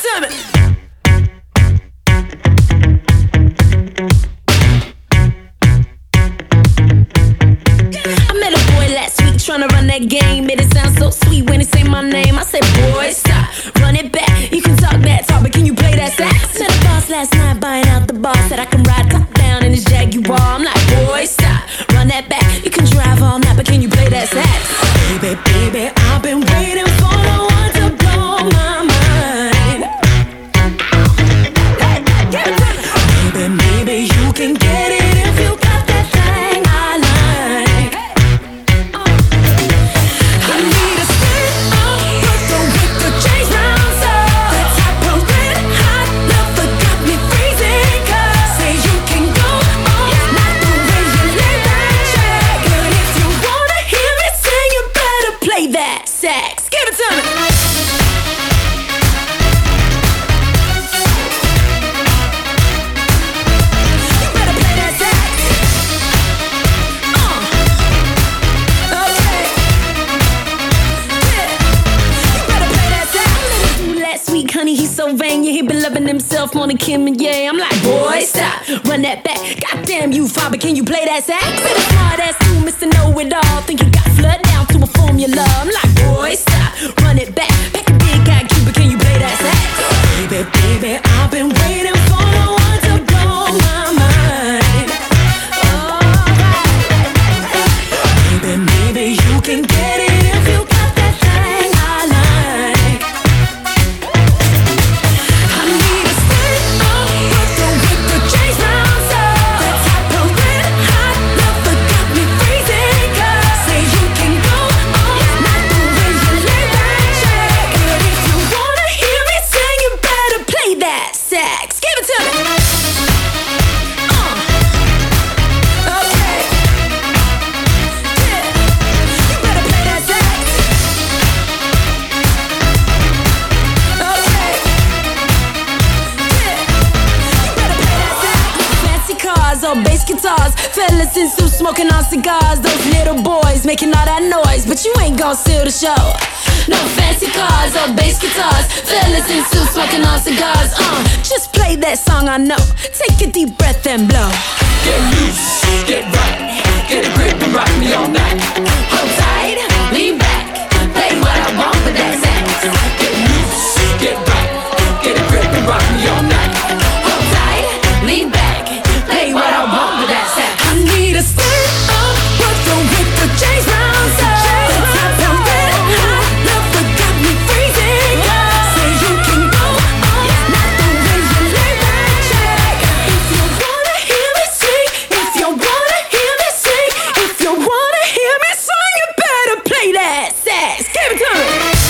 to me. I met a boy last week tryna run that game. Made it sound so sweet when he say my name. I said, boy, stop, run it back. You can talk that talk, but can you play that sax? Met a boss last night buying out the bar. Said I can ride top down in his Jaguar. I'm like, boy, stop, run that back. You can drive all night, but can you play that sax? Baby, baby, I've been waiting for the one to blow my mind. Baby, maybe you can get it if you got that thing I like. I need a stick with the chains round so the type of red hot love that got me freezing. 'Cause say you can go all night the way you lay that track. But if you wanna hear me sing, you better play that sax. Give it to me. Honey, he's so vain, yeah, he been loving himself more than Kim and Ye. I'm like, boy, stop, run that back. Goddamn you, father, can you play that sax? Say the smart ass too, Mr. Know-It-All. Think you got flood down to a formula. I'm like, boy, stop, run it back. Pack a big guy, Cuba, can you play that sax? Baby, baby, I've been waiting for the one to blow my mind. Alright, baby, maybe you can get it if you got that thing I like. Or bass guitars, fellas in suits smoking on cigars. Those little boys making all that noise, but you ain't gon' steal the show. No fancy cars or bass guitars, fellas in suits smoking on cigars. Just play that song I know. Take a deep breath and blow. Get loose, get right, get a grip and rock me all night. Hold tight, lean back, play what I want with that sax. Get loose, get right, get a grip and rock me all night. Hold tight, lean back, play what I want with that sax. I need a stand up, but don't with the chains round so the top of red hot love that got me freezing. Say you can go all night the way you lay that track. If you wanna hear me sing, if you wanna hear me sing, if you wanna hear me sing, you better play that sax. Give it to me.